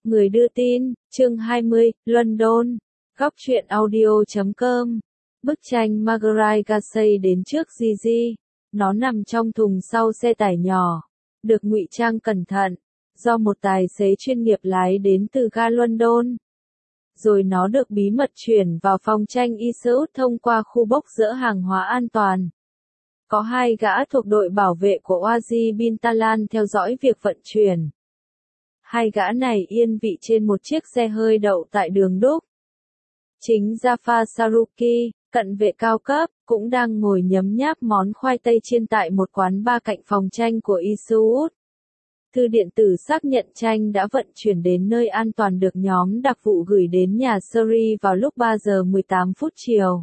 Người đưa tin, chương 20, London. Góc truyện audio.com. Bức tranh Marguerite Gassey đến trước Gigi. Nó nằm trong thùng sau xe tải nhỏ, được ngụy trang cẩn thận, do một tài xế chuyên nghiệp lái đến từ ga London. Rồi nó được bí mật chuyển vào phòng tranh Eastwood thông qua khu bốc dỡ hàng hóa an toàn. Có hai gã thuộc đội bảo vệ của Oazi bin Talan theo dõi việc vận chuyển. Hai gã này yên vị trên một chiếc xe hơi đậu tại đường Đúc. Chính Jafar Saruki, cận vệ cao cấp, cũng đang ngồi nhấm nháp món khoai tây chiên tại một quán bar cạnh phòng tranh của Eastwood. Thư điện tử xác nhận tranh đã vận chuyển đến nơi an toàn được nhóm đặc vụ gửi đến nhà Surrey vào lúc 3 giờ 18 phút chiều.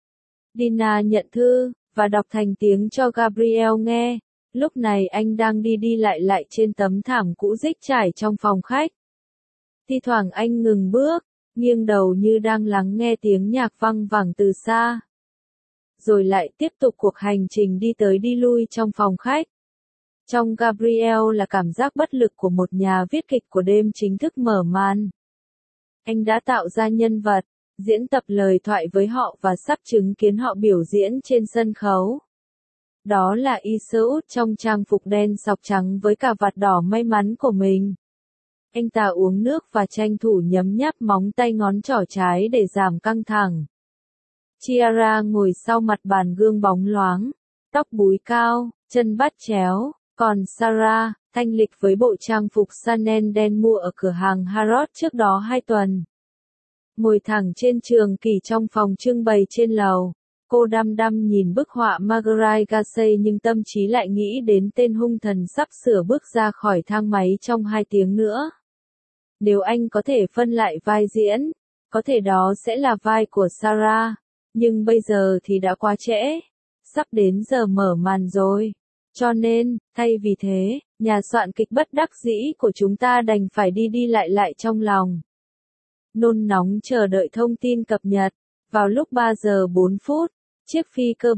Dina nhận thư, và đọc thành tiếng cho Gabriel nghe. Lúc này anh đang đi lại trên tấm thảm cũ rích trải trong phòng khách. Thi thoảng anh ngừng bước, nghiêng đầu như đang lắng nghe tiếng nhạc văng vẳng từ xa. Rồi lại tiếp tục cuộc hành trình đi tới đi lui trong phòng khách. Trong Gabriel là cảm giác bất lực của một nhà viết kịch của đêm chính thức mở màn. Anh đã tạo ra nhân vật, diễn tập lời thoại với họ và sắp chứng kiến họ biểu diễn trên sân khấu. Đó là Eastwood trong trang phục đen sọc trắng với cà vạt đỏ may mắn của mình. Anh ta uống nước và tranh thủ nhấm nháp móng tay ngón trỏ trái để giảm căng thẳng. Chiara ngồi sau mặt bàn gương bóng loáng, tóc búi cao, chân bắt chéo, còn Sarah, thanh lịch với bộ trang phục Chanel đen mua ở cửa hàng Harrods trước đó 2 tuần. Ngồi thẳng trên trường kỷ trong phòng trưng bày trên lầu. Cô đăm đăm nhìn bức họa Marguerite Gassey nhưng tâm trí lại nghĩ đến tên hung thần sắp sửa bước ra khỏi thang máy trong 2 tiếng nữa. Nếu anh có thể phân lại vai diễn, có thể đó sẽ là vai của Sarah, nhưng bây giờ thì đã quá trễ, sắp đến giờ mở màn rồi. Cho nên, thay vì thế, nhà soạn kịch bất đắc dĩ của chúng ta đành phải đi lại trong lòng. Nôn nóng chờ đợi thông tin cập nhật. Vào lúc 3 giờ 4 phút, chiếc phi cơ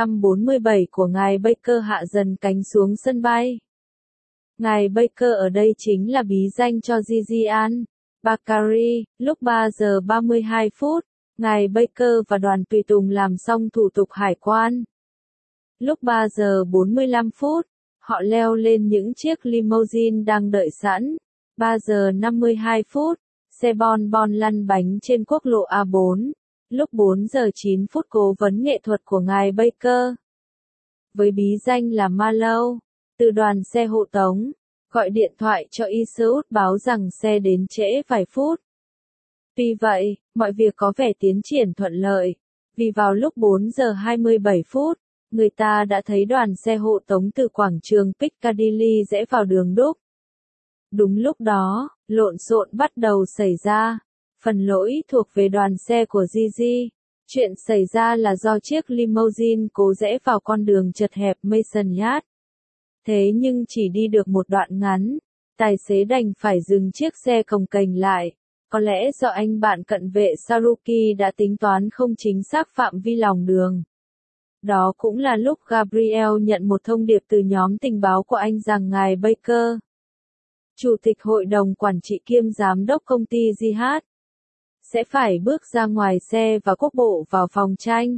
747 của ngài Baker hạ dần cánh xuống sân bay. Ngài Baker ở đây chính là bí danh cho Gigian Bakari. Lúc 3 giờ 32 phút, ngài Baker và đoàn tùy tùng làm xong thủ tục hải quan. Lúc 3 giờ 45 phút, họ leo lên những chiếc limousine đang đợi sẵn. 3 giờ 52 phút, xe bon lăn bánh trên quốc lộ A4. Lúc 4 giờ 9 phút cố vấn nghệ thuật của ngài Baker, với bí danh là Marlowe, từ đoàn xe hộ tống, gọi điện thoại cho Eastwood báo rằng xe đến trễ vài phút. Tuy vậy, mọi việc có vẻ tiến triển thuận lợi, vì vào lúc 4 giờ 27 phút, người ta đã thấy đoàn xe hộ tống từ quảng trường Piccadilly rẽ vào đường Đúc. Đúng lúc đó, lộn xộn bắt đầu xảy ra. Phần lỗi thuộc về đoàn xe của Gigi. Chuyện xảy ra là do chiếc limousine cố rẽ vào con đường chật hẹp Mason Yard. Thế nhưng chỉ đi được một đoạn ngắn, tài xế đành phải dừng chiếc xe cồng kềnh lại. Có lẽ do anh bạn cận vệ Saruki đã tính toán không chính xác phạm vi lòng đường. Đó cũng là lúc Gabriel nhận một thông điệp từ nhóm tình báo của anh rằng ngài Baker, chủ tịch hội đồng quản trị kiêm giám đốc công ty Jihad, sẽ phải bước ra ngoài xe và quốc bộ vào phòng tranh.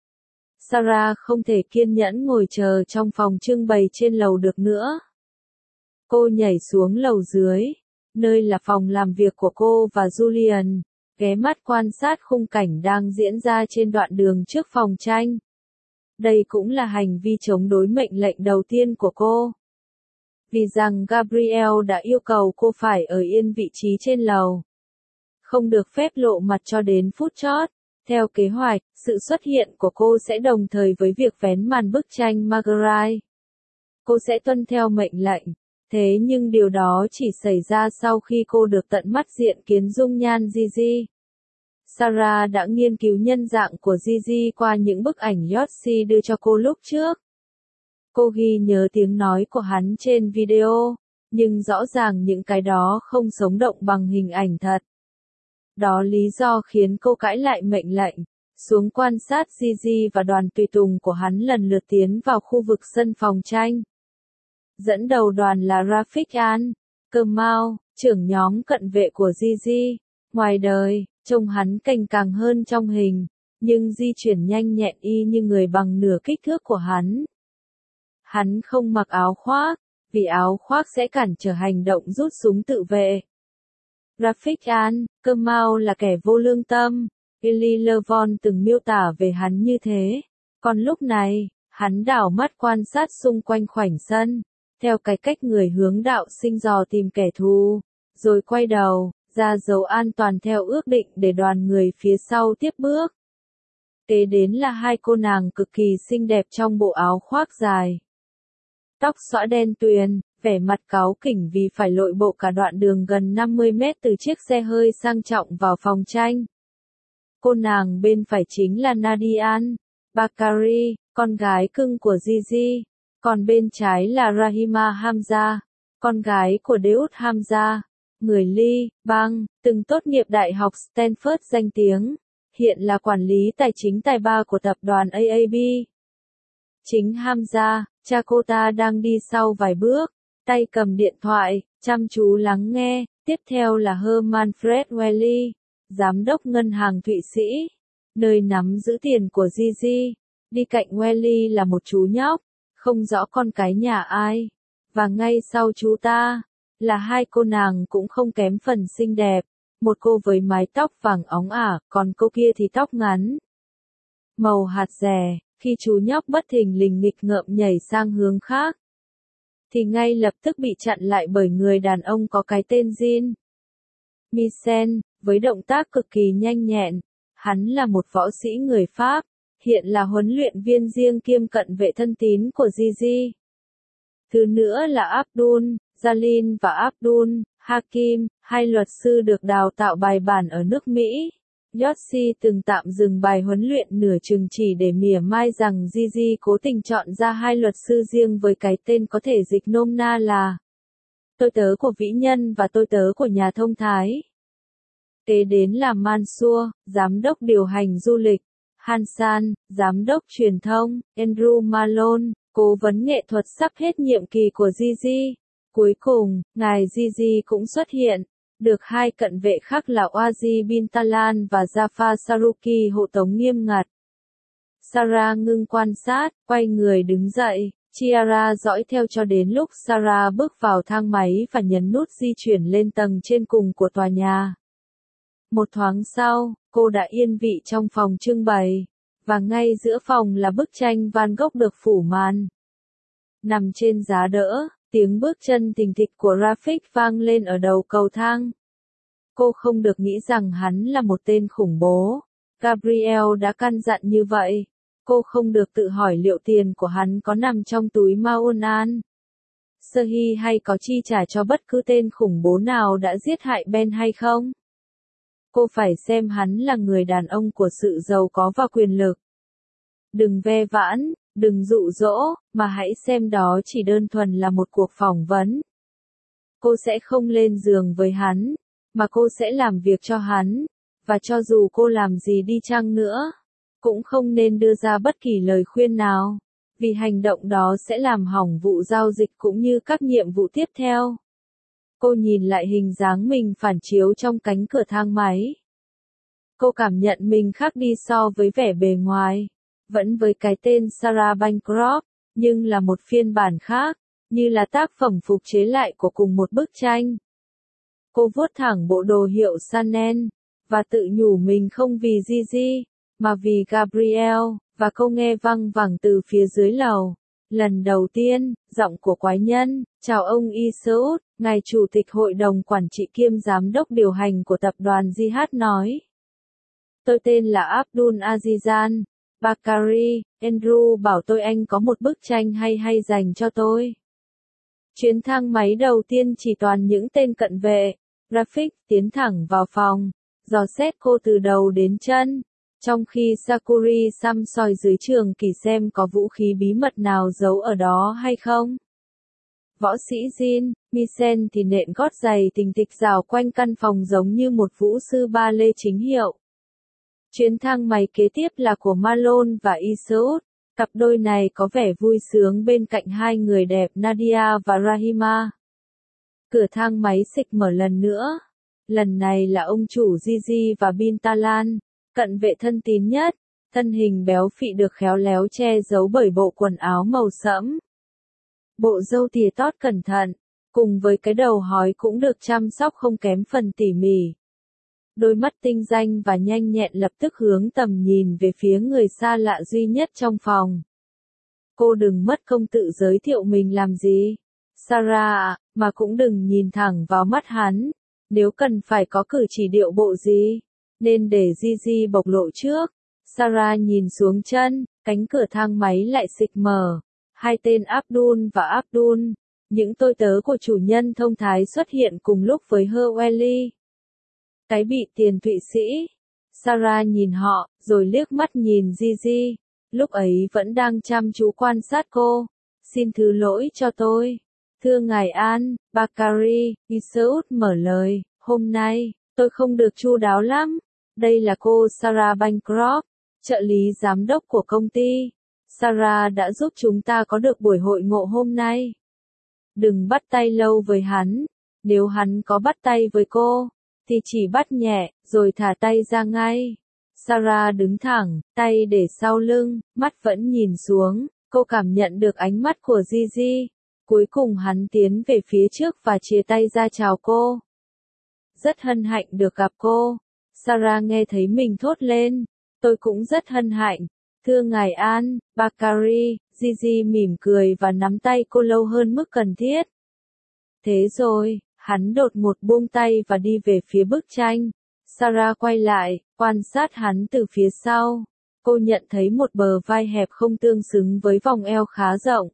Sarah không thể kiên nhẫn ngồi chờ trong phòng trưng bày trên lầu được nữa. Cô nhảy xuống lầu dưới, nơi là phòng làm việc của cô và Julian, ghé mắt quan sát khung cảnh đang diễn ra trên đoạn đường trước phòng tranh. Đây cũng là hành vi chống đối mệnh lệnh đầu tiên của cô. Vì rằng Gabriel đã yêu cầu cô phải ở yên vị trí trên lầu, không được phép lộ mặt cho đến phút chót. Theo kế hoạch, sự xuất hiện của cô sẽ đồng thời với việc vén màn bức tranh Marguerite. Cô sẽ tuân theo mệnh lệnh, thế nhưng điều đó chỉ xảy ra sau khi cô được tận mắt diện kiến dung nhan Gigi. Sarah đã nghiên cứu nhân dạng của Gigi qua những bức ảnh Yossi đưa cho cô lúc trước. Cô ghi nhớ tiếng nói của hắn trên video, nhưng rõ ràng những cái đó không sống động bằng hình ảnh thật. Đó lý do khiến cô cãi lại mệnh lệnh, xuống quan sát Gigi và đoàn tùy tùng của hắn lần lượt tiến vào khu vực sân phòng tranh. Dẫn đầu đoàn là Rafik An, Kemal, trưởng nhóm cận vệ của Gigi. Ngoài đời, trông hắn cành càng hơn trong hình, nhưng di chuyển nhanh nhẹn y như người bằng nửa kích thước của hắn. Hắn không mặc áo khoác, vì áo khoác sẽ cản trở hành động rút súng tự vệ. Rafik Kemal là kẻ vô lương tâm, Eli Levon từng miêu tả về hắn như thế. Còn lúc này, hắn đảo mắt quan sát xung quanh khoảnh sân, theo cái cách người hướng đạo sinh dò tìm kẻ thù, rồi quay đầu, ra dấu an toàn theo ước định để đoàn người phía sau tiếp bước. Kế đến là hai cô nàng cực kỳ xinh đẹp trong bộ áo khoác dài. Tóc xõa đen tuyền, vẻ mặt cáu kỉnh vì phải lội bộ cả đoạn đường gần 50 mét từ chiếc xe hơi sang trọng vào phòng tranh. Cô nàng bên phải chính là Nadian Bakari, con gái cưng của Gigi, còn bên trái là Rahima Hamza, con gái của Deud Hamza, người Liban, từng tốt nghiệp Đại học Stanford danh tiếng, hiện là quản lý tài chính tài ba của tập đoàn AAB. Chính Hamza, cha cô ta đang đi sau vài bước, tay cầm điện thoại, chăm chú lắng nghe. Tiếp theo là Herman Fred Welly, giám đốc ngân hàng Thụy Sĩ, nơi nắm giữ tiền của Gigi. Đi cạnh Welly là một chú nhóc, không rõ con cái nhà ai. Và ngay sau chú ta, là hai cô nàng cũng không kém phần xinh đẹp. Một cô với mái tóc vàng óng ả, còn cô kia thì tóc ngắn, màu hạt rẻ. Khi chú nhóc bất thình lình nghịch ngợm nhảy sang hướng khác, thì ngay lập tức bị chặn lại bởi người đàn ông có cái tên Jean Michel, với động tác cực kỳ nhanh nhẹn. Hắn là một võ sĩ người Pháp, hiện là huấn luyện viên riêng kiêm cận vệ thân tín của Gigi. Thứ nữa là Abdul Jalil và Abdul Hakim, hai luật sư được đào tạo bài bản ở nước Mỹ. Yossi từng tạm dừng bài huấn luyện nửa chừng chỉ để mỉa mai rằng Gigi cố tình chọn ra hai luật sư riêng với cái tên có thể dịch nôm na là tôi tớ của vĩ nhân và tôi tớ của nhà thông thái. Kế đến là Mansour, giám đốc điều hành du lịch, Hansan, giám đốc truyền thông, Andrew Malone, cố vấn nghệ thuật sắp hết nhiệm kỳ của Gigi. Cuối cùng, ngài Gigi cũng xuất hiện. Được hai cận vệ khác là Oazi bin Talan và Jafar Saruki hộ tống nghiêm ngặt. Sarah ngưng quan sát, quay người đứng dậy, Chiara dõi theo cho đến lúc Sarah bước vào thang máy và nhấn nút di chuyển lên tầng trên cùng của tòa nhà. Một thoáng sau, cô đã yên vị trong phòng trưng bày, và ngay giữa phòng là bức tranh Van Gogh được phủ màn. Nằm trên giá đỡ, tiếng bước chân thình thịch của Rafik vang lên ở đầu cầu thang. Cô không được nghĩ rằng hắn là một tên khủng bố. Gabriel đã căn dặn như vậy. Cô không được tự hỏi liệu tiền của hắn có nằm trong túi Maonan Sahi hay có chi trả cho bất cứ tên khủng bố nào đã giết hại Ben hay không. Cô phải xem hắn là người đàn ông của sự giàu có và quyền lực. Đừng ve vãn, đừng dụ dỗ, mà hãy xem đó chỉ đơn thuần là một cuộc phỏng vấn. Cô sẽ không lên giường với hắn, mà cô sẽ làm việc cho hắn, và cho dù cô làm gì đi chăng nữa, cũng không nên đưa ra bất kỳ lời khuyên nào, vì hành động đó sẽ làm hỏng vụ giao dịch cũng như các nhiệm vụ tiếp theo. Cô nhìn lại hình dáng mình phản chiếu trong cánh cửa thang máy. Cô cảm nhận mình khác đi so với vẻ bề ngoài, vẫn với cái tên Sarah Bancroft, nhưng là một phiên bản khác, như là tác phẩm phục chế lại của cùng một bức tranh. Cô vuốt thẳng bộ đồ hiệu Chanel, và tự nhủ mình không vì Gigi, mà vì Gabriel, và cô nghe văng vẳng từ phía dưới lầu. Lần đầu tiên, giọng của quái nhân, chào ông Iseut, ngài chủ tịch hội đồng quản trị kiêm giám đốc điều hành của tập đoàn Jihad nói. Tôi tên là Abdul Azizan Bakari, Andrew bảo tôi anh có một bức tranh hay dành cho tôi. Chuyến thang máy đầu tiên chỉ toàn những tên cận vệ. Rafik tiến thẳng vào phòng, dò xét cô từ đầu đến chân, trong khi Sakuri xăm soi dưới trường kỷ xem có vũ khí bí mật nào giấu ở đó hay không. Võ sĩ Jean Michel thì nện gót giày tình thịch rào quanh căn phòng giống như một vũ sư ba lê chính hiệu. Chuyến thang máy kế tiếp là của Malone và Iseut. Cặp đôi này có vẻ vui sướng bên cạnh hai người đẹp Nadia và Rahima. Cửa thang máy xịch mở lần nữa. Lần này là ông chủ Gigi và Bintalan, cận vệ thân tín nhất, thân hình béo phị được khéo léo che giấu bởi bộ quần áo màu sẫm. Bộ râu tỉa tót cẩn thận, cùng với cái đầu hói cũng được chăm sóc không kém phần tỉ mỉ. Đôi mắt tinh danh và nhanh nhẹn lập tức hướng tầm nhìn về phía người xa lạ duy nhất trong phòng. Cô đừng mất công tự giới thiệu mình làm gì. Sarah ạ, mà cũng đừng nhìn thẳng vào mắt hắn. Nếu cần phải có cử chỉ điệu bộ gì, nên để Gigi bộc lộ trước. Sarah nhìn xuống chân, cánh cửa thang máy lại xịch mở. Hai tên Abdul và Abdul, những tôi tớ của chủ nhân thông thái xuất hiện cùng lúc với Hurley. Cái bị tiền Thụy Sĩ. Sarah nhìn họ, rồi liếc mắt nhìn Gigi. Lúc ấy vẫn đang chăm chú quan sát cô. Xin thứ lỗi cho tôi. Thưa ngài An, Bakari, Iseut mở lời. Hôm nay, tôi không được chu đáo lắm. Đây là cô Sarah Bancroft, trợ lý giám đốc của công ty. Sarah đã giúp chúng ta có được buổi hội ngộ hôm nay. Đừng bắt tay lâu với hắn. Nếu hắn có bắt tay với cô, thì chỉ bắt nhẹ, rồi thả tay ra ngay. Sarah đứng thẳng, tay để sau lưng, mắt vẫn nhìn xuống. Cô cảm nhận được ánh mắt của Gigi. Cuối cùng hắn tiến về phía trước và chia tay ra chào cô. Rất hân hạnh được gặp cô. Sarah nghe thấy mình thốt lên. Tôi cũng rất hân hạnh. Thưa ngài An, Bakari, Gigi mỉm cười và nắm tay cô lâu hơn mức cần thiết. Thế rồi, hắn đột ngột buông tay và đi về phía bức tranh. Sarah quay lại, quan sát hắn từ phía sau. Cô nhận thấy một bờ vai hẹp không tương xứng với vòng eo khá rộng.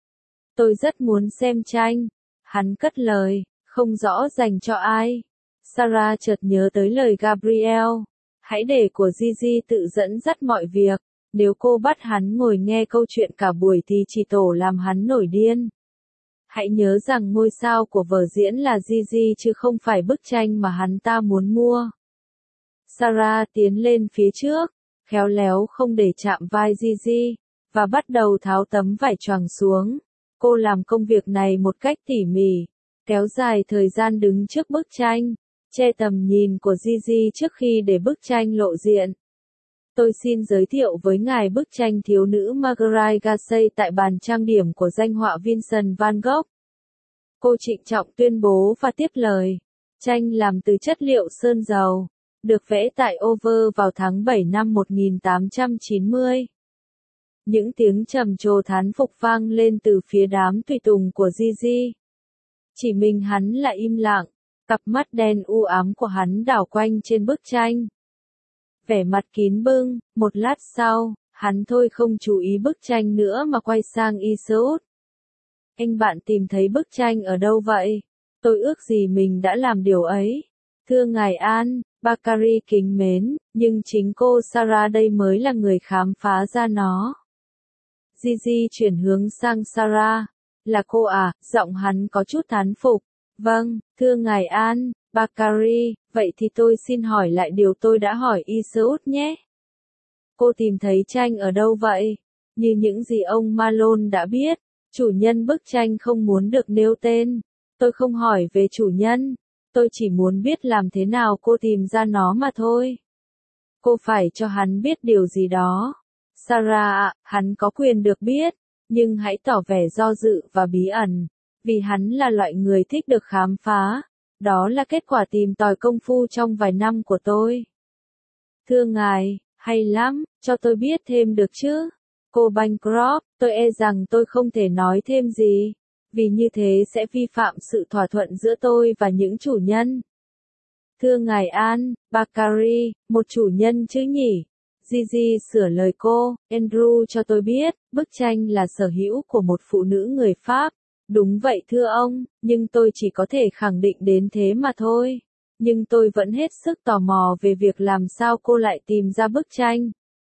Tôi rất muốn xem tranh. Hắn cất lời, không rõ dành cho ai. Sarah chợt nhớ tới lời Gabriel. Hãy để của Gigi tự dẫn dắt mọi việc. Nếu cô bắt hắn ngồi nghe câu chuyện cả buổi thì chỉ tổ làm hắn nổi điên. Hãy nhớ rằng ngôi sao của vở diễn là Gigi chứ không phải bức tranh mà hắn ta muốn mua. Sarah tiến lên phía trước, khéo léo không để chạm vai Gigi, và bắt đầu tháo tấm vải choàng xuống. Cô làm công việc này một cách tỉ mỉ, kéo dài thời gian đứng trước bức tranh, che tầm nhìn của Gigi trước khi để bức tranh lộ diện. Tôi xin giới thiệu với ngài bức tranh thiếu nữ Marguerite Gassey tại bàn trang điểm của danh họa Vincent van Gogh. Cô trịnh trọng tuyên bố và tiếp lời. Tranh làm từ chất liệu sơn dầu, được vẽ tại Over vào tháng 7 năm 1890. Những tiếng trầm trồ thán phục vang lên từ phía đám tùy tùng của Gigi. Chỉ mình hắn lại im lặng, cặp mắt đen u ám của hắn đảo quanh trên bức tranh. Vẻ mặt kín bưng, một lát sau, hắn thôi không chú ý bức tranh nữa mà quay sang Iseut. Anh bạn tìm thấy bức tranh ở đâu vậy? Tôi ước gì mình đã làm điều ấy. Thưa ngài An, Bakari kính mến, nhưng chính cô Sarah đây mới là người khám phá ra nó. Gigi chuyển hướng sang Sarah. Là cô à? Giọng hắn có chút thán phục. Vâng, thưa ngài An, Bakari, vậy thì tôi xin hỏi lại điều tôi đã hỏi Iseut nhé. Cô tìm thấy tranh ở đâu vậy? Như những gì ông Malone đã biết, chủ nhân bức tranh không muốn được nêu tên. Tôi không hỏi về chủ nhân, tôi chỉ muốn biết làm thế nào cô tìm ra nó mà thôi. Cô phải cho hắn biết điều gì đó. Sarah ạ, hắn có quyền được biết, nhưng hãy tỏ vẻ do dự và bí ẩn, vì hắn là loại người thích được khám phá. Đó là kết quả tìm tòi công phu trong vài năm của tôi. Thưa ngài, hay lắm, cho tôi biết thêm được chứ? Cô Bancroft, tôi e rằng tôi không thể nói thêm gì, vì như thế sẽ vi phạm sự thỏa thuận giữa tôi và những chủ nhân. Thưa ngài An, Bakari, một chủ nhân chứ nhỉ? Gigi sửa lời cô. Andrew cho tôi biết, bức tranh là sở hữu của một phụ nữ người Pháp. Đúng vậy thưa ông, nhưng tôi chỉ có thể khẳng định đến thế mà thôi. Nhưng tôi vẫn hết sức tò mò về việc làm sao cô lại tìm ra bức tranh.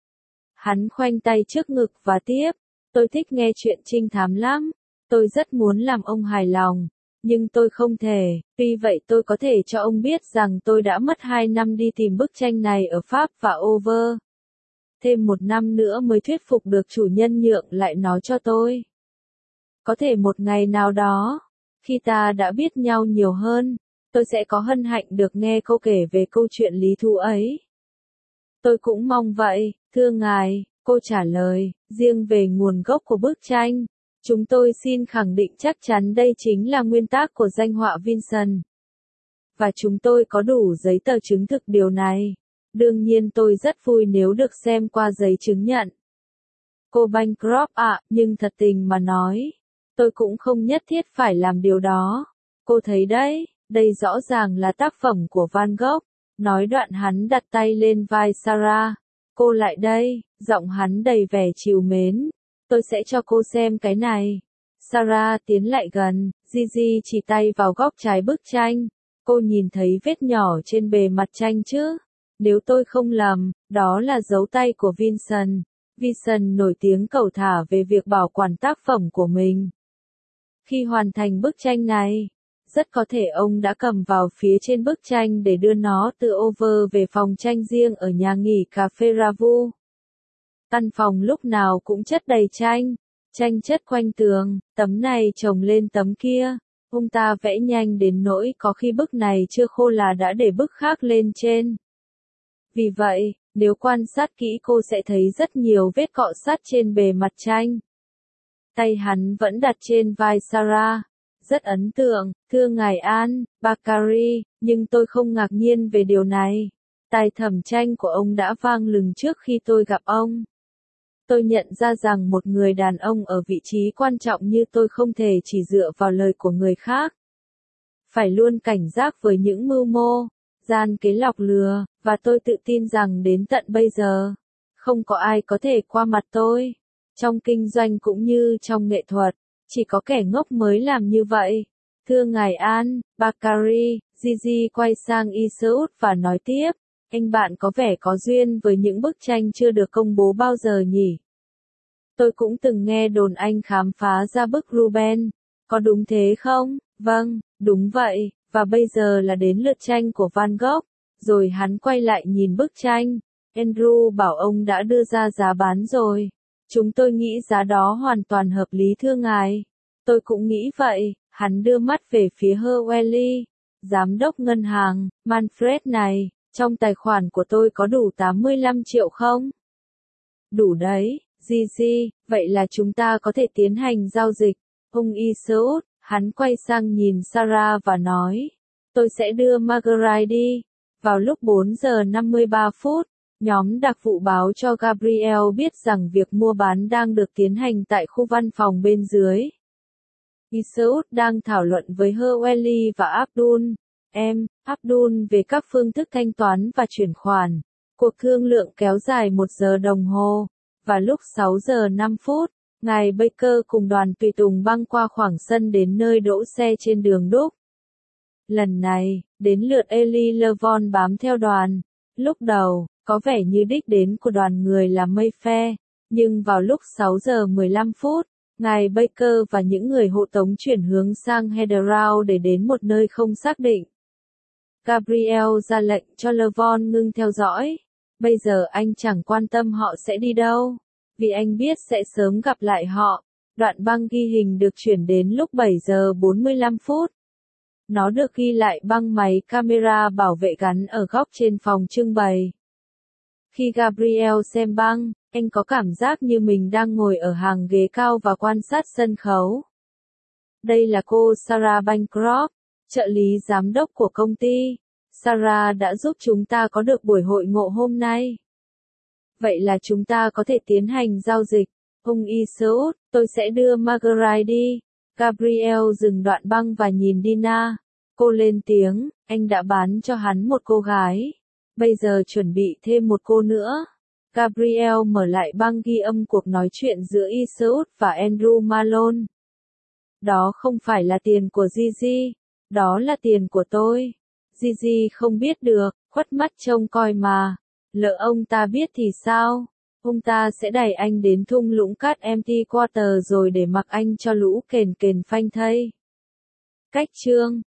Hắn khoanh tay trước ngực và tiếp. Tôi thích nghe chuyện trinh thám lắm. Tôi rất muốn làm ông hài lòng. Nhưng tôi không thể. Tuy vậy tôi có thể cho ông biết rằng tôi đã mất 2 năm đi tìm bức tranh này ở Pháp và Over. Thêm 1 năm nữa mới thuyết phục được chủ nhân nhượng lại nó cho tôi. Có thể một ngày nào đó, Khi ta đã biết nhau nhiều hơn, tôi sẽ có hân hạnh được nghe cô kể về câu chuyện lý thú ấy. Tôi cũng mong vậy, thưa ngài, cô trả lời. Riêng về nguồn gốc của bức tranh, chúng tôi xin khẳng định chắc chắn đây chính là nguyên tác của danh họa Vincent. Và chúng tôi có đủ giấy tờ chứng thực điều này. Đương nhiên tôi rất vui nếu được xem qua giấy chứng nhận. Cô Bancroft ạ, nhưng thật tình mà nói, tôi cũng không nhất thiết phải làm điều đó. Cô thấy đấy, đây rõ ràng là tác phẩm của Van Gogh. Nói đoạn hắn đặt tay lên vai Sarah. Cô lại đây, giọng hắn đầy vẻ trìu mến. Tôi sẽ cho cô xem cái này. Sarah tiến lại gần, Gigi chỉ tay vào góc trái bức tranh. Cô nhìn thấy vết nhỏ trên bề mặt tranh chứ? Nếu tôi không lầm, đó là dấu tay của Vincent. Vincent nổi tiếng cẩu thả về việc bảo quản tác phẩm của mình. Khi hoàn thành bức tranh này, rất có thể ông đã cầm vào phía trên bức tranh để đưa nó từ Over về phòng tranh riêng ở nhà nghỉ cà phê Ravu. Căn phòng lúc nào cũng chất đầy tranh, tranh chất quanh tường, tấm này chồng lên tấm kia. Ông ta vẽ nhanh đến nỗi có khi bức này chưa khô là đã để bức khác lên trên. Vì vậy, nếu quan sát kỹ cô sẽ thấy rất nhiều vết cọ sắt trên bề mặt tranh. Tay hắn vẫn đặt trên vai Sarah. Rất ấn tượng, thưa ngài An, Bakari, nhưng tôi không ngạc nhiên về điều này. Tài thẩm tranh của ông đã vang lừng trước khi tôi gặp ông. Tôi nhận ra rằng một người đàn ông ở vị trí quan trọng như tôi không thể chỉ dựa vào lời của người khác. Phải luôn cảnh giác với những mưu mô, gian kế lọc lừa, và tôi tự tin rằng đến tận bây giờ, không có ai có thể qua mặt tôi. Trong kinh doanh cũng như trong nghệ thuật, chỉ có kẻ ngốc mới làm như vậy. Thưa ngài An, Bakari, Gigi quay sang Iseut và nói tiếp, anh bạn có vẻ có duyên với những bức tranh chưa được công bố bao giờ nhỉ? Tôi cũng từng nghe đồn anh khám phá ra bức Ruben. Có đúng thế không? Vâng, đúng vậy, và bây giờ là đến lượt tranh của Van Gogh. Rồi hắn quay lại nhìn bức tranh. Andrew bảo ông đã đưa ra giá bán rồi. Chúng tôi nghĩ giá đó hoàn toàn hợp lý thưa ngài. Tôi cũng nghĩ vậy. Hắn đưa mắt về phía Hurley, giám đốc ngân hàng. Manfred này, trong tài khoản của tôi có đủ 85 triệu không? Đủ đấy, Gigi, vậy là chúng ta có thể tiến hành giao dịch. Ông Iseut, hắn quay sang nhìn Sarah và nói, tôi sẽ đưa Marguerite đi. Vào lúc 4 giờ 53 phút, nhóm đặc vụ báo cho Gabriel biết rằng việc mua bán đang được tiến hành tại khu văn phòng bên dưới. Iseut đang thảo luận với Hurley và Abdul về các phương thức thanh toán và chuyển khoản. Cuộc thương lượng kéo dài 1 giờ đồng hồ, và lúc 6 giờ 5 phút, ngài Baker cùng đoàn tùy tùng băng qua khoảng sân đến nơi đỗ xe trên đường Đúc. Lần này, đến lượt Ellie Levon bám theo đoàn. Lúc đầu, có vẻ như đích đến của đoàn người là Mayfair, nhưng vào lúc 6 giờ 15 phút, ngài Baker và những người hộ tống chuyển hướng sang Heathrow để đến một nơi không xác định. Gabriel ra lệnh cho Levon ngưng theo dõi. Bây giờ anh chẳng quan tâm họ sẽ đi đâu, vì anh biết sẽ sớm gặp lại họ. Đoạn băng ghi hình được chuyển đến lúc 7 giờ 45 phút. Nó được ghi lại băng máy camera bảo vệ gắn ở góc trên phòng trưng bày. Khi Gabriel xem băng, anh có cảm giác như mình đang ngồi ở hàng ghế cao và quan sát sân khấu. Đây là cô Sarah Bancroft, trợ lý giám đốc của công ty. Sarah đã giúp chúng ta có được buổi hội ngộ hôm nay. Vậy là chúng ta có thể tiến hành giao dịch. Ông Iseut, tôi sẽ đưa Marguerite đi. Gabriel dừng đoạn băng và nhìn Dina. Cô lên tiếng, anh đã bán cho hắn một cô gái. Bây giờ chuẩn bị thêm một cô nữa. Gabriel mở lại băng ghi âm cuộc nói chuyện giữa Iseut và Andrew Malone. Đó không phải là tiền của Gigi, đó là tiền của tôi. Gigi không biết được, khuất mắt trông coi mà. Lỡ ông ta biết thì sao? Ông ta sẽ đẩy anh đến thung lũng cát empty quarter rồi để mặc anh cho lũ kền kền phanh thây. Cách chương